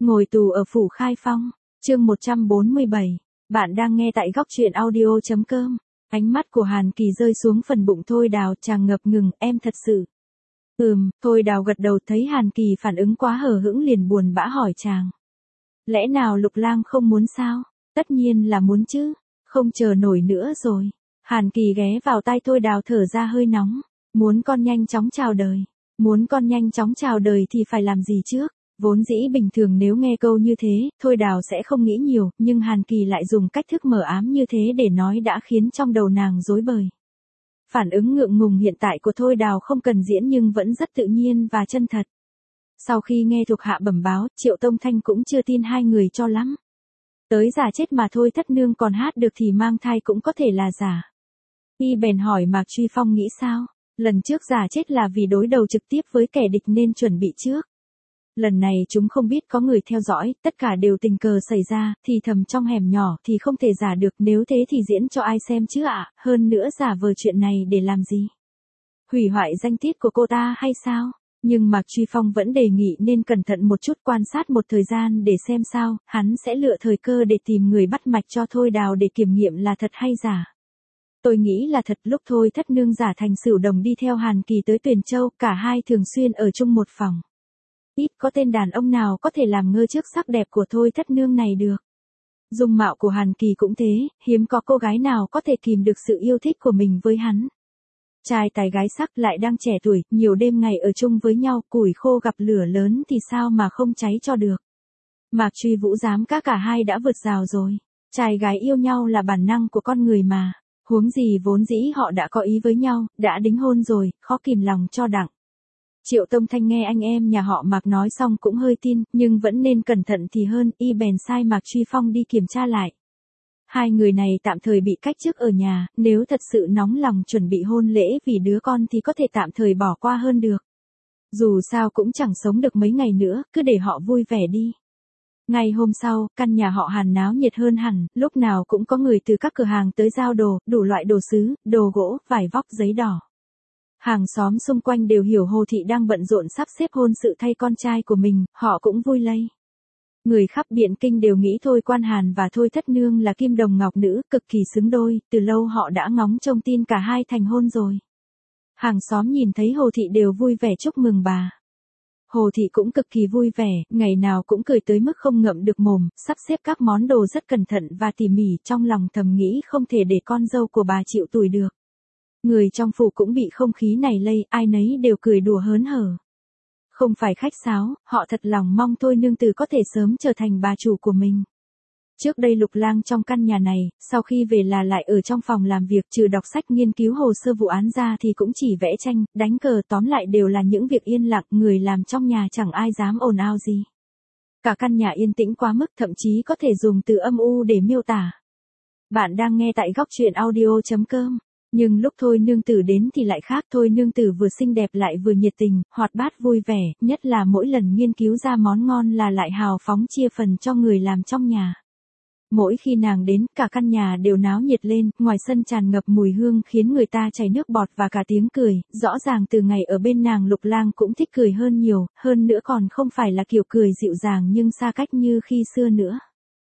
Ngồi tù ở phủ Khai Phong, chương 147. Bạn đang nghe tại góc truyện audio.com. Ánh mắt của Hàn Kỳ rơi xuống phần bụng Thôi Đào, chàng ngập ngừng, em thật sự. Thôi Đào gật đầu, thấy Hàn Kỳ phản ứng quá hờ hững liền buồn bã hỏi chàng. Lẽ nào Lục Lang không muốn sao? Tất nhiên là muốn chứ, không chờ nổi nữa rồi. Hàn Kỳ ghé vào tai Thôi Đào thở ra hơi nóng. Muốn con nhanh chóng chào đời. Muốn con nhanh chóng chào đời thì phải làm gì trước? Vốn dĩ bình thường nếu nghe câu như thế, Thôi Đào sẽ không nghĩ nhiều, nhưng Hàn Kỳ lại dùng cách thức mờ ám như thế để nói đã khiến trong đầu nàng rối bời. Phản ứng ngượng ngùng hiện tại của Thôi Đào không cần diễn nhưng vẫn rất tự nhiên và chân thật. Sau khi nghe thuộc hạ bẩm báo, Triệu Tông Thanh cũng chưa tin hai người cho lắm. Tới giả chết mà thôi thất nương còn hát được thì mang thai cũng có thể là giả. Y bèn hỏi Mạc Truy Phong nghĩ sao? Lần trước giả chết là vì đối đầu trực tiếp với kẻ địch nên chuẩn bị trước. Lần này chúng không biết có người theo dõi, tất cả đều tình cờ xảy ra, thì thầm trong hẻm nhỏ thì không thể giả được, nếu thế thì diễn cho ai xem chứ ạ, hơn nữa giả vờ chuyện này để làm gì? Hủy hoại danh tiết của cô ta hay sao? Nhưng Mạc Truy Phong vẫn đề nghị nên cẩn thận một chút, quan sát một thời gian để xem sao, hắn sẽ lựa thời cơ để tìm người bắt mạch cho Thôi Đào để kiểm nghiệm là thật hay giả. Tôi nghĩ là thật. Lúc Thôi thất nương giả thành Sửu Đồng đi theo Hàn Kỳ tới Tuyền Châu, cả hai thường xuyên ở chung một phòng. Ít có tên đàn ông nào có thể làm ngơ trước sắc đẹp của Thôi thất nương này được. Dung mạo của Hàn Kỳ cũng thế, hiếm có cô gái nào có thể kìm được sự yêu thích của mình với hắn. Trai tài gái sắc lại đang trẻ tuổi, nhiều đêm ngày ở chung với nhau, củi khô gặp lửa lớn thì sao mà không cháy cho được. Mạc Truy Vũ dám cá cả hai đã vượt rào rồi. Trai gái yêu nhau là bản năng của con người mà. Huống gì vốn dĩ họ đã có ý với nhau, đã đính hôn rồi, khó kìm lòng cho đặng. Triệu Tông Thanh nghe anh em nhà họ Mạc nói xong cũng hơi tin, nhưng vẫn nên cẩn thận thì hơn, y bèn sai Mạc Truy Phong đi kiểm tra lại. Hai người này tạm thời bị cách chức ở nhà, nếu thật sự nóng lòng chuẩn bị hôn lễ vì đứa con thì có thể tạm thời bỏ qua hơn được. Dù sao cũng chẳng sống được mấy ngày nữa, cứ để họ vui vẻ đi. Ngày hôm sau, căn nhà họ Hàn náo nhiệt hơn hẳn, lúc nào cũng có người từ các cửa hàng tới giao đồ, đủ loại đồ sứ, đồ gỗ, vải vóc, giấy đỏ. Hàng xóm xung quanh đều hiểu Hồ Thị đang bận rộn sắp xếp hôn sự thay con trai của mình, họ cũng vui lây. Người khắp Biện Kinh đều nghĩ Thôi Quan Hàn và Thôi thất nương là kim đồng ngọc nữ, cực kỳ xứng đôi, từ lâu họ đã ngóng trông tin cả hai thành hôn rồi. Hàng xóm nhìn thấy Hồ Thị đều vui vẻ chúc mừng bà. Hồ Thị cũng cực kỳ vui vẻ, ngày nào cũng cười tới mức không ngậm được mồm, sắp xếp các món đồ rất cẩn thận và tỉ mỉ, trong lòng thầm nghĩ không thể để con dâu của bà chịu tủi được. Người trong phủ cũng bị không khí này lây, ai nấy đều cười đùa hớn hở. Không phải khách sáo, họ thật lòng mong Thôi nương tử có thể sớm trở thành bà chủ của mình. Trước đây Lục Lang trong căn nhà này, sau khi về là lại ở trong phòng làm việc, trừ đọc sách nghiên cứu hồ sơ vụ án ra thì cũng chỉ vẽ tranh, đánh cờ, tóm lại đều là những việc yên lặng, người làm trong nhà chẳng ai dám ồn ào gì. Cả căn nhà yên tĩnh quá mức, thậm chí có thể dùng từ âm u để miêu tả. Bạn đang nghe tại góc truyện audio.com. Nhưng lúc Thôi nương tử đến thì lại khác. Thôi nương tử vừa xinh đẹp lại vừa nhiệt tình, hoạt bát vui vẻ, nhất là mỗi lần nghiên cứu ra món ngon là lại hào phóng chia phần cho người làm trong nhà. Mỗi khi nàng đến, cả căn nhà đều náo nhiệt lên, ngoài sân tràn ngập mùi hương khiến người ta chảy nước bọt và cả tiếng cười, rõ ràng từ ngày ở bên nàng Lục Lang cũng thích cười hơn nhiều, hơn nữa còn không phải là kiểu cười dịu dàng nhưng xa cách như khi xưa nữa.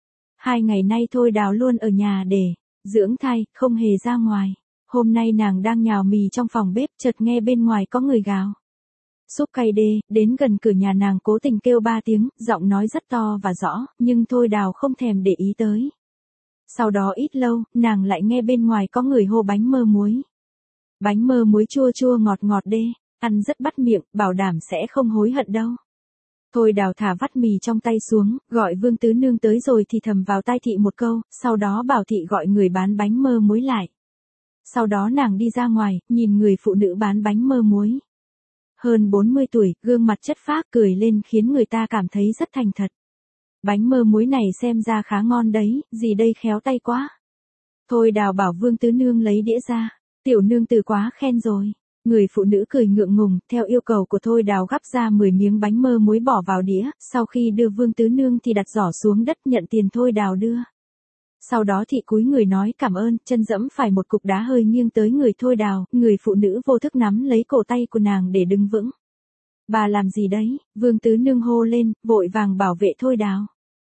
2 ngày nay Thôi Đào luôn ở nhà để dưỡng thai, không hề ra ngoài. Hôm nay nàng đang nhào mì trong phòng bếp, chợt nghe bên ngoài có người gào. Súp cay đê, đến gần cửa nhà nàng cố tình kêu 3 tiếng, giọng nói rất to và rõ, nhưng Thôi Đào không thèm để ý tới. Sau đó ít lâu, nàng lại nghe bên ngoài có người hô bánh mơ muối. Bánh mơ muối chua chua ngọt ngọt đê, ăn rất bắt miệng, bảo đảm sẽ không hối hận đâu. Thôi Đào thả vắt mì trong tay xuống, gọi Vương Tứ Nương tới rồi thì thầm vào tai thị một câu, sau đó bảo thị gọi người bán bánh mơ muối lại. Sau đó nàng đi ra ngoài, nhìn người phụ nữ bán bánh mơ muối. Hơn 40 tuổi, gương mặt chất phác, cười lên khiến người ta cảm thấy rất thành thật. Bánh mơ muối này xem ra khá ngon đấy, gì đây khéo tay quá. Thôi Đào bảo Vương Tứ Nương lấy đĩa ra, tiểu nương tử quá khen rồi. Người phụ nữ cười ngượng ngùng, theo yêu cầu của Thôi Đào gắp ra 10 miếng bánh mơ muối bỏ vào đĩa, sau khi đưa Vương Tứ Nương thì đặt giỏ xuống đất nhận tiền Thôi Đào đưa. Sau đó thị cúi người nói cảm ơn, chân dẫm phải một cục đá hơi nghiêng tới người Thôi Đào, người phụ nữ vô thức nắm lấy cổ tay của nàng để đứng vững. Bà làm gì đấy? Vương Tứ Nương hô lên, vội vàng bảo vệ Thôi Đào.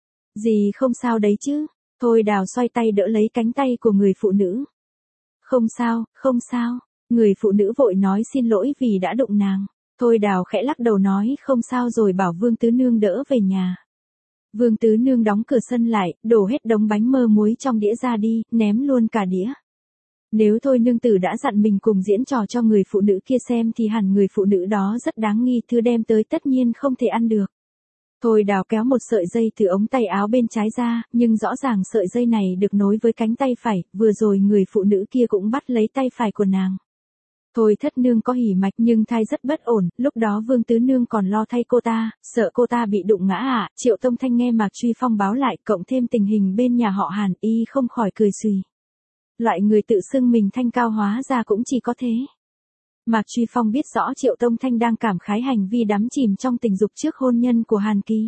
Dì không sao đấy chứ? Thôi Đào xoay tay đỡ lấy cánh tay của người phụ nữ. Không sao, không sao. Người phụ nữ vội nói xin lỗi vì đã đụng nàng. Thôi Đào khẽ lắc đầu nói không sao rồi bảo Vương Tứ Nương đỡ về nhà. Vương Tứ Nương đóng cửa sân lại, đổ hết đống bánh mơ muối trong đĩa ra đi, ném luôn cả đĩa. Nếu Thôi nương tử đã dặn mình cùng diễn trò cho người phụ nữ kia xem thì hẳn người phụ nữ đó rất đáng nghi, thứ đem tới tất nhiên không thể ăn được. Thôi Đào kéo một sợi dây từ ống tay áo bên trái ra, nhưng rõ ràng sợi dây này được nối với cánh tay phải, vừa rồi người phụ nữ kia cũng bắt lấy tay phải của nàng. Thôi thất nương có hỉ mạch nhưng thai rất bất ổn, lúc đó Vương Tứ Nương còn lo thay cô ta, sợ cô ta bị đụng ngã ạ. Triệu Tông Thanh nghe Mạc Truy Phong báo lại, cộng thêm tình hình bên nhà họ Hàn, y không khỏi cười xùy. Loại người tự xưng mình thanh cao hóa ra cũng chỉ có thế. Mạc Truy Phong biết rõ Triệu Tông Thanh đang cảm khái hành vi đắm chìm trong tình dục trước hôn nhân của Hàn Kỳ.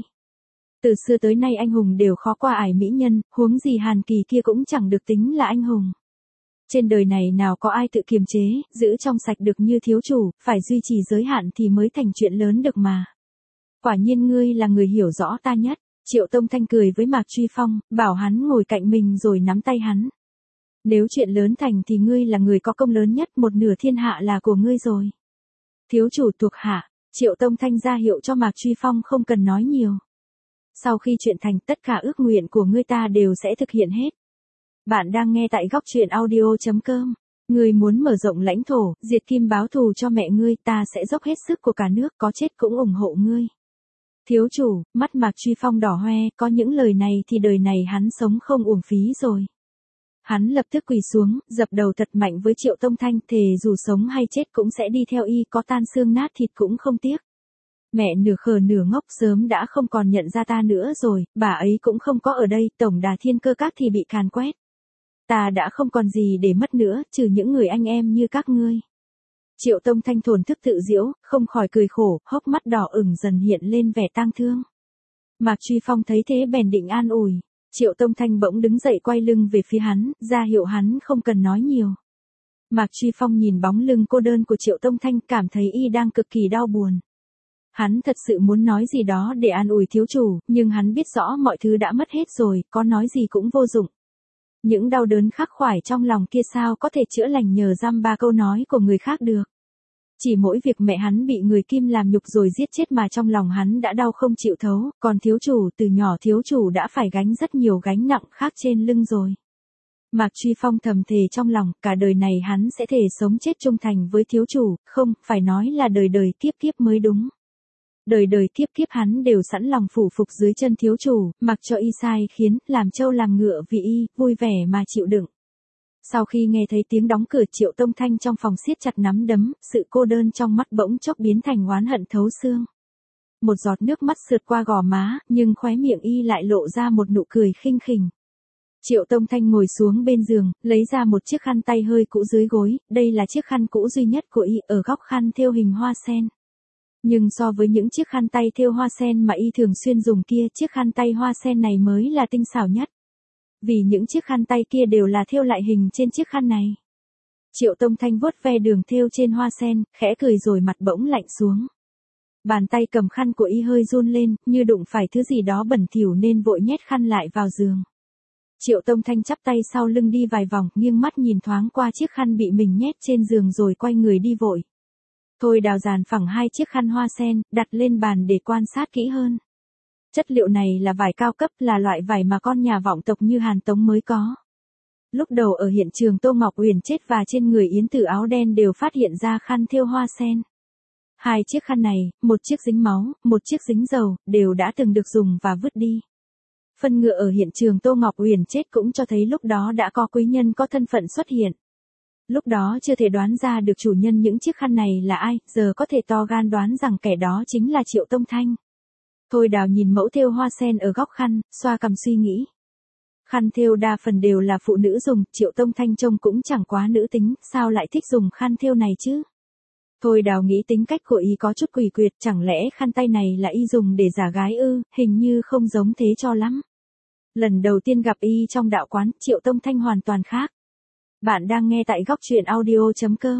Từ xưa tới nay anh hùng đều khó qua ải mỹ nhân, huống gì Hàn Kỳ kia cũng chẳng được tính là anh hùng. Trên đời này nào có ai tự kiềm chế, giữ trong sạch được như thiếu chủ, phải duy trì giới hạn thì mới thành chuyện lớn được mà. Quả nhiên ngươi là người hiểu rõ ta nhất. Triệu Tông Thanh cười với Mạc Truy Phong, bảo hắn ngồi cạnh mình rồi nắm tay hắn. Nếu chuyện lớn thành thì ngươi là người có công lớn nhất, một nửa thiên hạ là của ngươi rồi. Thiếu chủ thuộc hạ, Triệu Tông Thanh ra hiệu cho Mạc Truy Phong không cần nói nhiều. Sau khi chuyện thành, tất cả ước nguyện của ngươi ta đều sẽ thực hiện hết. Bạn đang nghe tại góc truyện audio.com. Ngươi muốn mở rộng lãnh thổ, diệt kim báo thù cho mẹ ngươi, ta sẽ dốc hết sức của cả nước, có chết cũng ủng hộ ngươi. Thiếu chủ, mắt Mạc Truy Phong đỏ hoe, có những lời này thì đời này hắn sống không uổng phí rồi. Hắn lập tức quỳ xuống, dập đầu thật mạnh với Triệu Tông Thanh, thề dù sống hay chết cũng sẽ đi theo y, có tan xương nát thịt cũng không tiếc. Mẹ nửa khờ nửa ngốc sớm đã không còn nhận ra ta nữa rồi, bà ấy cũng không có ở đây, tổng đà Thiên Cơ Các thì bị càn quét. Ta đã không còn gì để mất nữa, trừ những người anh em như các ngươi. Triệu Tông Thanh thổn thức tự giễu, không khỏi cười khổ, hốc mắt đỏ ửng dần hiện lên vẻ tang thương. Mạc Truy Phong thấy thế bèn định an ủi. Triệu Tông Thanh bỗng đứng dậy quay lưng về phía hắn, ra hiệu hắn không cần nói nhiều. Mạc Truy Phong nhìn bóng lưng cô đơn của Triệu Tông Thanh, cảm thấy y đang cực kỳ đau buồn. Hắn thật sự muốn nói gì đó để an ủi thiếu chủ, nhưng hắn biết rõ mọi thứ đã mất hết rồi, có nói gì cũng vô dụng. Những đau đớn khắc khoải trong lòng kia sao có thể chữa lành nhờ dăm ba câu nói của người khác được. Chỉ mỗi việc mẹ hắn bị người Kim làm nhục rồi giết chết mà trong lòng hắn đã đau không chịu thấu, còn thiếu chủ từ nhỏ thiếu chủ đã phải gánh rất nhiều gánh nặng khác trên lưng rồi. Mạc Truy Phong thầm thề trong lòng, cả đời này hắn sẽ thề sống chết trung thành với thiếu chủ, không, phải nói là đời đời kiếp kiếp mới đúng. Đời đời kiếp kiếp hắn đều sẵn lòng phủ phục dưới chân thiếu chủ, mặc cho y sai khiến, làm trâu làm ngựa vì y, vui vẻ mà chịu đựng. Sau khi nghe thấy tiếng đóng cửa, Triệu Tông Thanh trong phòng siết chặt nắm đấm, sự cô đơn trong mắt bỗng chốc biến thành oán hận thấu xương. Một giọt nước mắt sượt qua gò má, nhưng khóe miệng y lại lộ ra một nụ cười khinh khỉnh. Triệu Tông Thanh ngồi xuống bên giường, lấy ra một chiếc khăn tay hơi cũ dưới gối, đây là chiếc khăn cũ duy nhất của y, ở góc khăn thêu hình hoa sen. Nhưng so với những chiếc khăn tay thêu hoa sen mà y thường xuyên dùng kia, chiếc khăn tay hoa sen này mới là tinh xảo nhất. Vì những chiếc khăn tay kia đều là thêu lại hình trên chiếc khăn này. Triệu Tông Thanh vuốt ve đường thêu trên hoa sen, khẽ cười rồi mặt bỗng lạnh xuống. Bàn tay cầm khăn của y hơi run lên, như đụng phải thứ gì đó bẩn thỉu nên vội nhét khăn lại vào giường. Triệu Tông Thanh chắp tay sau lưng đi vài vòng, nghiêng mắt nhìn thoáng qua chiếc khăn bị mình nhét trên giường rồi quay người đi vội. Thôi Đào dàn phẳng hai chiếc khăn hoa sen, đặt lên bàn để quan sát kỹ hơn. Chất liệu này là vải cao cấp, là loại vải mà con nhà vọng tộc như Hàn Tống mới có. Lúc đầu ở hiện trường Tô Ngọc Uyển chết và trên người Yến Tử áo đen đều phát hiện ra khăn thêu hoa sen. Hai chiếc khăn này, một chiếc dính máu, một chiếc dính dầu, đều đã từng được dùng và vứt đi. Phân ngựa ở hiện trường Tô Ngọc Uyển chết cũng cho thấy lúc đó đã có quý nhân có thân phận xuất hiện. Lúc đó chưa thể đoán ra được chủ nhân những chiếc khăn này là ai, giờ có thể to gan đoán rằng kẻ đó chính là Triệu Tông Thanh. Thôi Đào nhìn mẫu thêu hoa sen ở góc khăn, xoa cằm suy nghĩ. Khăn thêu đa phần đều là phụ nữ dùng, Triệu Tông Thanh trông cũng chẳng quá nữ tính, sao lại thích dùng khăn thêu này chứ? Thôi Đào nghĩ tính cách của y có chút quỷ quyệt, chẳng lẽ khăn tay này là y dùng để giả gái ư, hình như không giống thế cho lắm. Lần đầu tiên gặp y trong đạo quán, Triệu Tông Thanh hoàn toàn khác. Bạn đang nghe tại góc truyện audio.com.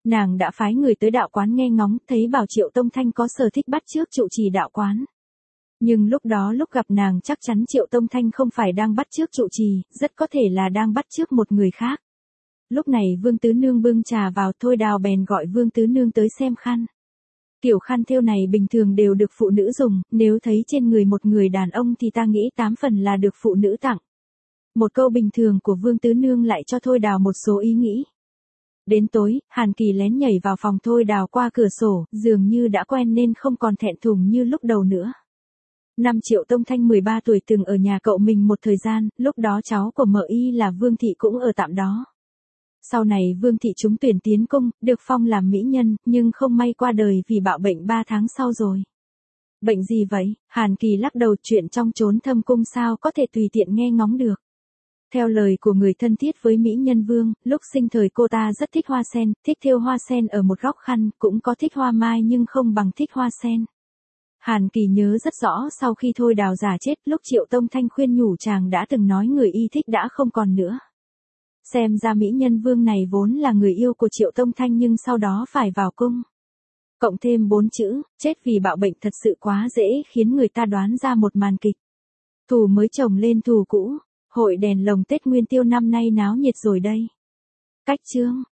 Nàng đã phái người tới đạo quán nghe ngóng, thấy bảo Triệu Tông Thanh có sở thích bắt chước trụ trì đạo quán. Nhưng lúc đó lúc gặp nàng chắc chắn Triệu Tông Thanh không phải đang bắt chước trụ trì, rất có thể là đang bắt chước một người khác. Lúc này Vương Tứ Nương bưng trà vào, Thôi Đào bèn gọi Vương Tứ Nương tới xem khăn. Kiểu khăn thêu này bình thường đều được phụ nữ dùng, nếu thấy trên người một người đàn ông thì ta nghĩ 8 phần là được phụ nữ tặng. Một câu bình thường của Vương Tứ Nương lại cho Thôi Đào một số ý nghĩ. Đến tối, Hàn Kỳ lén nhảy vào phòng Thôi Đào qua cửa sổ, dường như đã quen nên không còn thẹn thùng như lúc đầu nữa. Năm Triệu Tông Thanh 13 tuổi từng ở nhà cậu mình một thời gian, lúc đó cháu của mợ y là Vương Thị cũng ở tạm đó. Sau này Vương Thị trúng tuyển tiến cung, được phong làm mỹ nhân, nhưng không may qua đời vì bạo bệnh 3 tháng sau rồi. Bệnh gì vậy? Hàn Kỳ lắc đầu, chuyện trong chốn thâm cung sao có thể tùy tiện nghe ngóng được. Theo lời của người thân thiết với mỹ nhân Vương, lúc sinh thời cô ta rất thích hoa sen, thích thêu hoa sen ở một góc khăn, cũng có thích hoa mai nhưng không bằng thích hoa sen. Hàn Kỳ nhớ rất rõ sau khi Thôi Đào già chết, lúc Triệu Tông Thanh khuyên nhủ chàng đã từng nói người y thích đã không còn nữa. Xem ra mỹ nhân Vương này vốn là người yêu của Triệu Tông Thanh nhưng sau đó phải vào cung. Cộng thêm 4 chữ, chết vì bạo bệnh thật sự quá dễ khiến người ta đoán ra một màn kịch. Thù mới chồng lên thù cũ, hội đèn lồng Tết Nguyên Tiêu năm nay náo nhiệt rồi đây. Cách chương